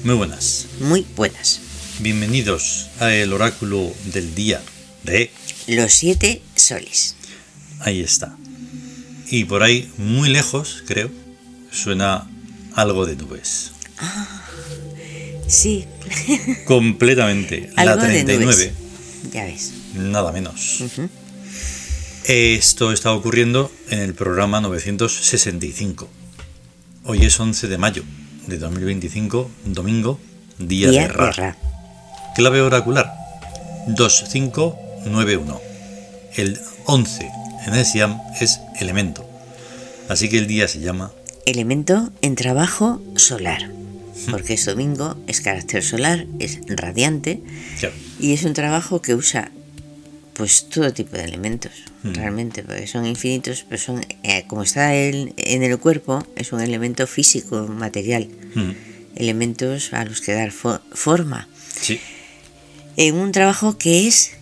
Muy buenas. Muy buenas. Bienvenidos a el oráculo del día de los 7 soles. Ahí está. Y por ahí, muy lejos, creo, suena algo de nubes. Ah, sí. Completamente. Algo la 39. Ya ves. Nada menos. Esto está ocurriendo en el programa 965. Hoy es 11 de mayo de 2025, domingo, día de Ra. Clave oracular 2591. El 11 en el Siam es elemento. Así que el día se llama elemento en trabajo solar. Porque es domingo, es carácter solar, es radiante. Claro. Y es un trabajo que usa pues todo tipo de elementos, realmente, porque son infinitos, pero son, como está en el cuerpo, es un elemento físico, material, elementos a los que dar forma. Sí. En un trabajo que es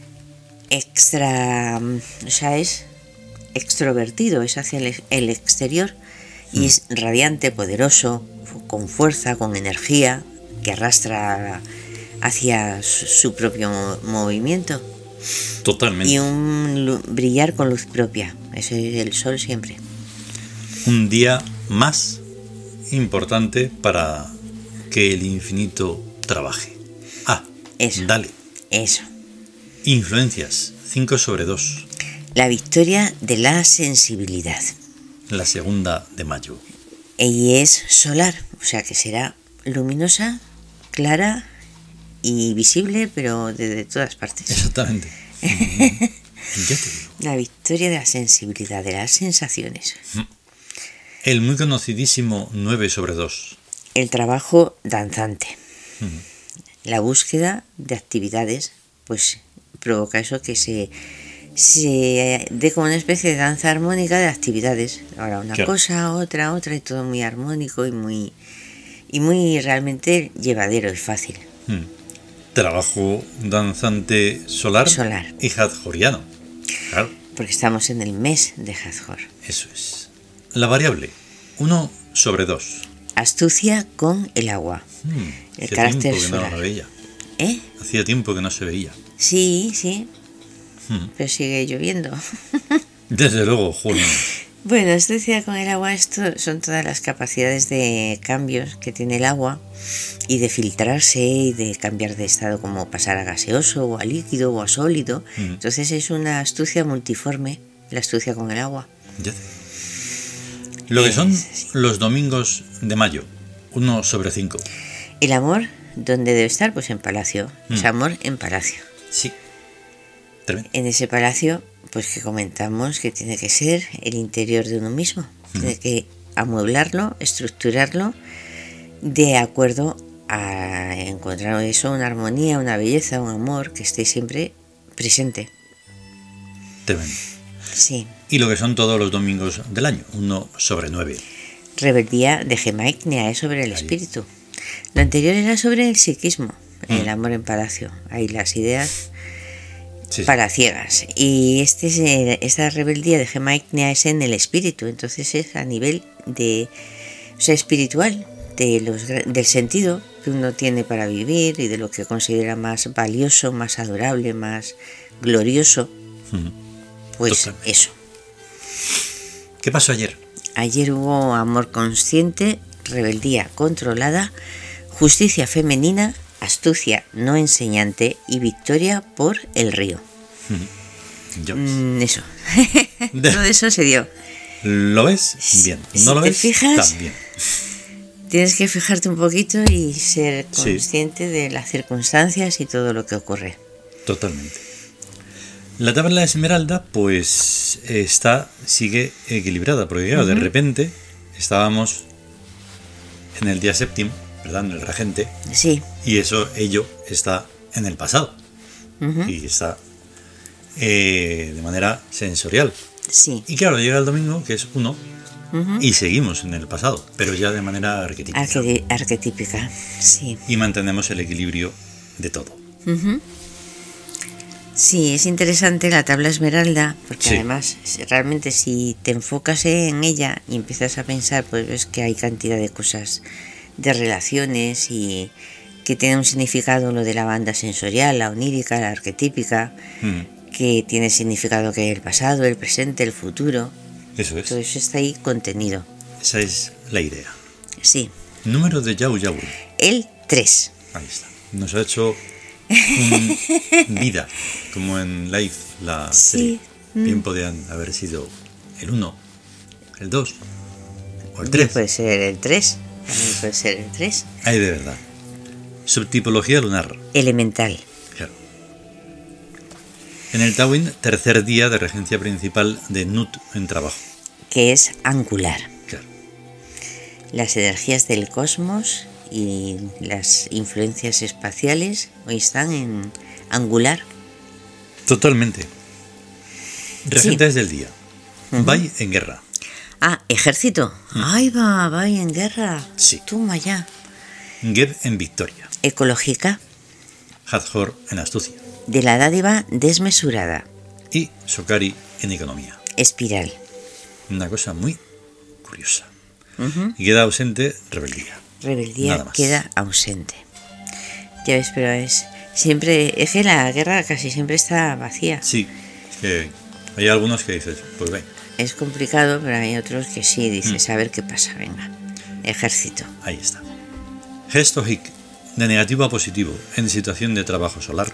es extrovertido, es hacia el exterior, y es radiante, poderoso, con fuerza, con energía, que arrastra hacia su propio movimiento. Totalmente. Y un brillar con luz propia. Eso es el sol siempre. Un día más importante para que el infinito trabaje. Eso. Dale. Eso. Influencias 5/2. La victoria de la sensibilidad. La 2 de mayo. Y es solar, o sea que será luminosa, clara y visible, pero desde todas partes. Exactamente. Ya te digo. La victoria de la sensibilidad, de las sensaciones. El muy conocidísimo 9/2. El trabajo danzante. La búsqueda de actividades, pues provoca eso, que se dé como una especie de danza armónica de actividades. Ahora una cosa, otra, y todo muy armónico y muy realmente llevadero y fácil. Trabajo danzante solar y hadjoriano. Claro. Porque estamos en el mes de Hathor. Eso es. La variable 1/2. Astucia con el agua. El carácter tiempo que solar. no la veía. Hacía tiempo que no se veía. Sí. Pero sigue lloviendo. Desde luego, Julio. Bueno, astucia con el agua, esto son todas las capacidades de cambios que tiene el agua y de filtrarse y de cambiar de estado, como pasar a gaseoso o a líquido o a sólido. Entonces es una astucia multiforme, la astucia con el agua. Ya te... Lo que son los domingos de mayo, 1/5. El amor, ¿dónde debe estar? Pues en palacio. Es amor en palacio. Sí. Tremendo. En ese palacio, pues que comentamos que tiene que ser el interior de uno mismo. Tiene que amueblarlo, estructurarlo de acuerdo a encontrar eso, una armonía, una belleza, un amor que esté siempre presente. Tremendo. Sí. Y lo que son todos los domingos del año, 1/9. Rebeldía de Gemaiknea, es sobre el espíritu. Lo anterior era sobre el psiquismo, el amor en palacio. Ahí las ideas palaciegas. Y esta rebeldía de Gemaiknea es en el espíritu, entonces es a nivel espiritual, del sentido que uno tiene para vivir y de lo que considera más valioso, más adorable, más glorioso. Pues totalmente. Eso. ¿Qué pasó ayer? Ayer hubo amor consciente, rebeldía controlada, justicia femenina, astucia no enseñante y victoria por el río. Eso. Todo eso se dio. ¿Lo ves? Bien. ¿No lo ves? Fijas, también. Tienes que fijarte un poquito y ser consciente de las circunstancias y todo lo que ocurre. Totalmente. La tabla esmeralda, pues sigue equilibrada, porque claro, de repente estábamos en el día séptimo, ¿verdad? En el regente. Sí. Y ello está en el pasado. Y está de manera sensorial. Sí. Y claro, llega el domingo, que es 1, y seguimos en el pasado, pero ya de manera arquetípica. Arquetípica, sí. Y mantenemos el equilibrio de todo. Sí, es interesante la tabla esmeralda, porque además, realmente si te enfocas en ella y empiezas a pensar, pues ves que hay cantidad de cosas de relaciones y que tiene un significado lo de la banda sensorial, la onírica, la arquetípica, que tiene significado que el pasado, el presente, el futuro. Eso es. Todo eso está ahí contenido. Esa es la idea. Sí. Número de Yau Yau. El 3. Ahí está. Nos ha hecho vida, como en Live, la serie. Bien podían haber sido el 1, el 2 o el 3. Puede ser el 3. También puede ser el 3. Ay, de verdad. Subtipología lunar. Elemental. Claro. En el Tawin, tercer día de regencia principal de Nut en trabajo. Que es angular. Claro. Las energías del cosmos y las influencias espaciales hoy están en angular. Totalmente. Regentes del día. Vai en guerra. Ah, ejército. Ahí va en guerra. Sí. Toma ya. Geb en victoria. Ecológica. Hathor en astucia. De la dádiva desmesurada. Y Sokari en economía. Espiral. Una cosa muy curiosa. Y queda ausente rebeldía. Rebeldía queda ausente. Ya ves, pero es que la guerra casi siempre está vacía. Sí, es que hay algunos que dices, pues ven. Es complicado, pero hay otros que sí, dices, a ver qué pasa, venga. Ejército. Ahí está. Gesto Hic, de negativo a positivo, en situación de trabajo solar.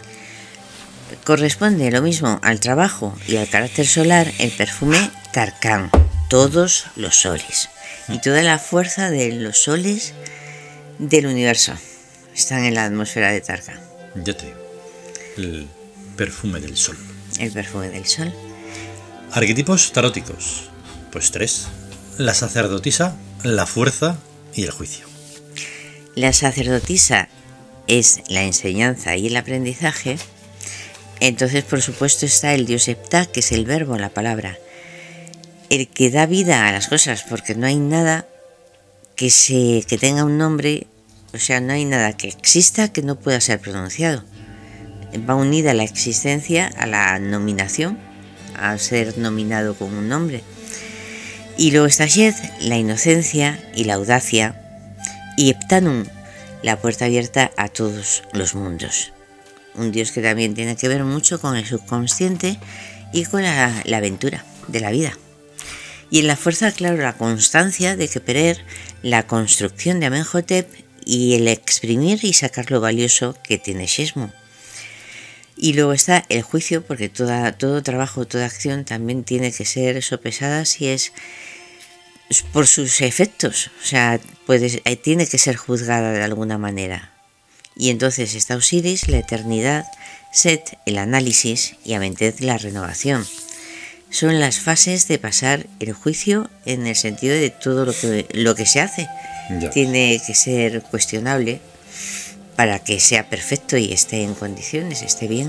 Corresponde lo mismo al trabajo y al carácter solar el perfume Tarkan, todos los soles. Y toda la fuerza de los soles del universo están en la atmósfera de Tarkan. Ya te digo, el perfume del sol. El perfume del sol. Arquetipos taróticos, pues 3. La sacerdotisa, la fuerza y el juicio. La sacerdotisa es la enseñanza y el aprendizaje. Entonces, por supuesto, está el dios Heptá, que es el verbo, la palabra. El que da vida a las cosas, porque no hay nada que tenga un nombre, o sea, no hay nada que exista que no pueda ser pronunciado. Va unida la existencia a la nominación, a ser nominado con un nombre. Y luego está Shed, la inocencia y la audacia, y Heptanum, la puerta abierta a todos los mundos. Un dios que también tiene que ver mucho con el subconsciente y con la aventura de la vida. Y en la fuerza, claro, la constancia de Keperer, la construcción de Amenhotep y el exprimir y sacar lo valioso que tiene Shesmo. Y luego está el juicio, porque todo trabajo, toda acción también tiene que ser sopesada si es por sus efectos, o sea, tiene que ser juzgada de alguna manera. Y entonces está Osiris, la eternidad, Set, el análisis y Amentet, la renovación. Son las fases de pasar el juicio en el sentido de todo lo que se hace. Ya. Tiene que ser cuestionable para que sea perfecto y esté en condiciones, esté bien.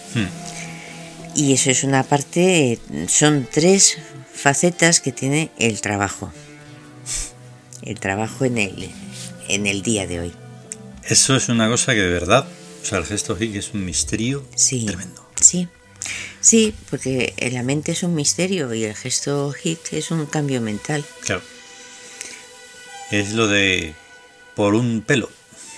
Y eso es una parte, son 3 facetas que tiene el trabajo. El trabajo en el día de hoy. Eso es una cosa que de verdad, o sea, el gesto Hic es un misterio tremendo. Sí, porque la mente es un misterio y el gesto Hic es un cambio mental. Claro. Es lo de por un pelo.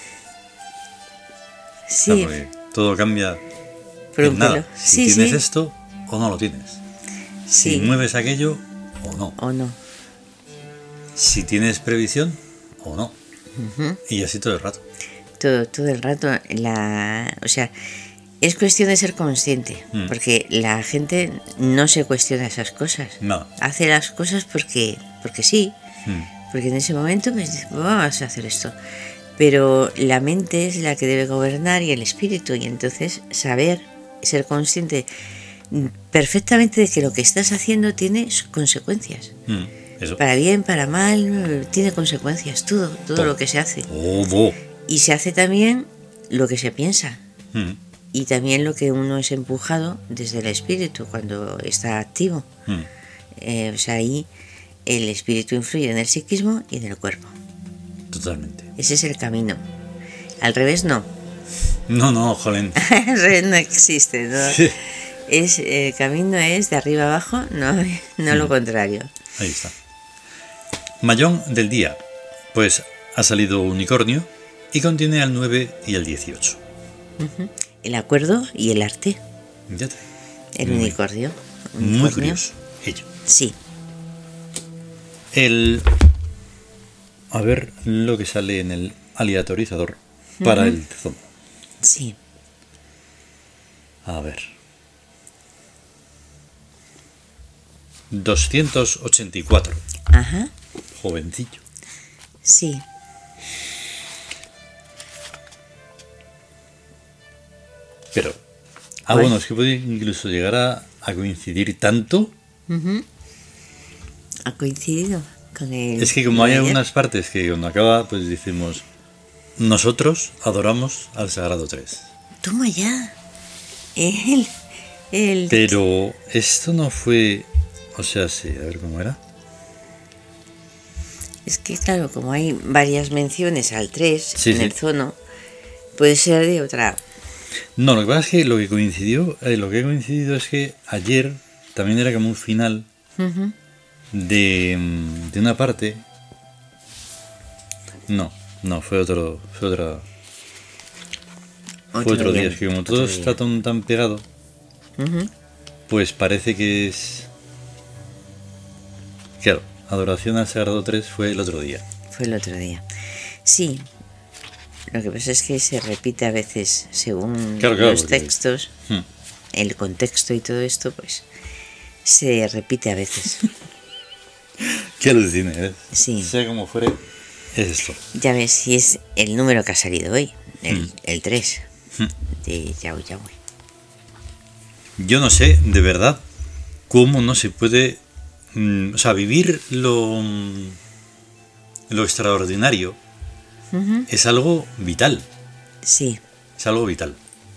Sí. Claro, todo cambia Por en un nada. pelo. Si Sí, tienes sí. esto o no lo tienes. Sí. Si mueves aquello o no. O no. Si tienes previsión o no. Y así todo el rato. Todo el rato. O sea, es cuestión de ser consciente. Porque la gente no se cuestiona esas cosas. No. Hace las cosas porque sí. Porque en ese momento pues, dice, vamos a hacer esto. Pero la mente es la que debe gobernar y el espíritu. Y entonces saber, ser consciente perfectamente de que lo que estás haciendo tiene consecuencias. Eso. Para bien, para mal, tiene consecuencias. Todo lo que se hace. Todo. Y se hace también lo que se piensa. Mm. Y también lo que uno es empujado desde el espíritu cuando está activo. O sea, ahí el espíritu influye en el psiquismo y en el cuerpo. Totalmente. Ese es el camino. Al revés no. No, jolín. Al revés no existe, ¿no? Sí. El camino es de arriba abajo, no lo contrario. Ahí está. Mayón del día. Pues ha salido unicornio y contiene al 9 y al 18. El acuerdo y el arte. Ya te. El unicornio. Muy curioso. Ello. Sí. A ver lo que sale en el aleatorizador para el zono. Sí. A ver. 284. Ajá. Jovencillo. Sí. Pero. Bueno. Bueno, es que puede incluso llegar a coincidir tanto. Ha coincidido con el. Es que como hay ayer. algunas partes que cuando acaba, pues decimos, nosotros adoramos al Sagrado 3. Toma ya. El. Pero esto no fue, o sea, sí, a ver cómo era. Es que claro, como hay varias menciones al 3 Sí, en sí. el zono, puede ser de otra. No, lo que pasa es que lo que ha coincidido es que ayer también era como un final de una parte. No, fue otro día. Es que como todo está tan pegado, pues parece que es. Claro, adoración al Sagrado 3 fue el otro día. Fue el otro día. Sí. Lo que pasa es que se repite a veces según Claro, los porque- textos, el contexto y todo esto, pues se repite a veces. Qué alucina, ¿eh? Sí. Sea como fuere, es esto. Ya ves si es el número que ha salido hoy, el 3 de Yahweh Yahweh. Yo no sé, de verdad, cómo no se puede. O sea, vivir lo extraordinario es algo vital. Sí, Es algo vital.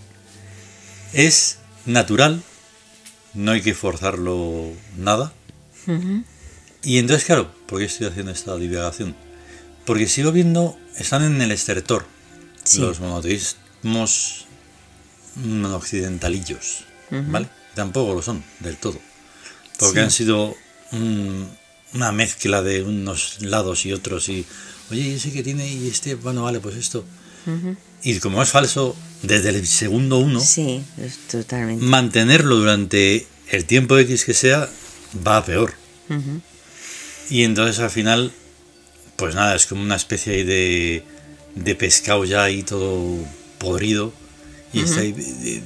Es natural, no hay que forzarlo nada. Y entonces, claro, ¿por qué estoy haciendo esta divagación? Porque sigo viendo, están en el estertor, Sí. los monoteísmos occidentalillos, ¿vale? Tampoco lo son del todo, porque Sí. han sido una mezcla de unos lados y otros y, oye, ese que tiene y este, bueno, vale, pues esto. Y como es falso, desde el segundo uno, sí, es totalmente. mantenerlo durante el tiempo X que sea, va a peor. Y entonces al final, pues nada, es como una especie ahí de pescado ya ahí todo podrido. Y está ahí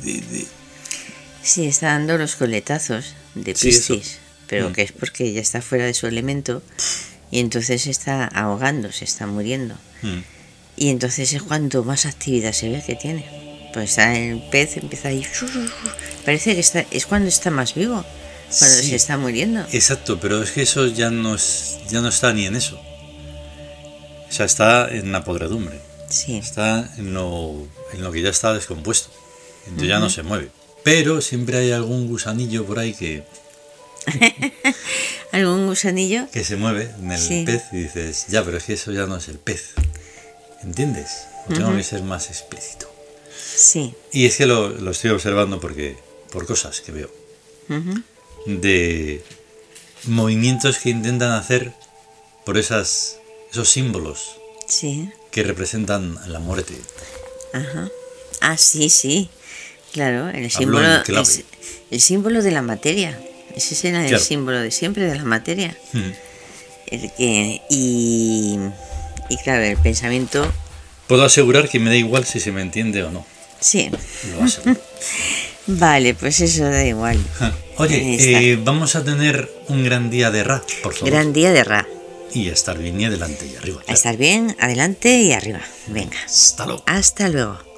Sí, está dando los coletazos de Sí, eso. Piscis, pero que es porque ya está fuera de su elemento y entonces se está ahogando, se está muriendo. Y entonces es cuanto más actividad se ve que tiene. Pues está el pez, empieza ahí. Parece que es cuando está más vivo, cuando Sí. se está muriendo. Exacto, pero es que eso ya no está ni en eso. O sea, está en la podredumbre. Sí, Está en lo que ya está descompuesto. Entonces ya no se mueve. Pero siempre hay algún gusanillo por ahí que algún gusanillo. se mueve en el Sí. pez y dices, ya, pero es que eso ya no es el pez. ¿Entiendes? O tengo que ser más explícito. Sí, Y es que lo estoy observando por cosas que veo. De movimientos que intentan hacer por esos símbolos sí, que representan la muerte. ajá. Ah, sí, sí. Claro, el Hablo símbolo en clave. es el símbolo de la materia. Ese será el Claro. símbolo de siempre de la materia. El que y claro, el pensamiento, Puedo asegurar que me da igual si se me entiende o no. sí. Lo aseguro. Vale, pues eso da igual. Ahí Oye, está. vamos a tener un gran día de Ra, por favor. Gran día de Ra. Y a estar bien y adelante y arriba. A estar bien, adelante y arriba. Venga. Hasta luego. Hasta luego.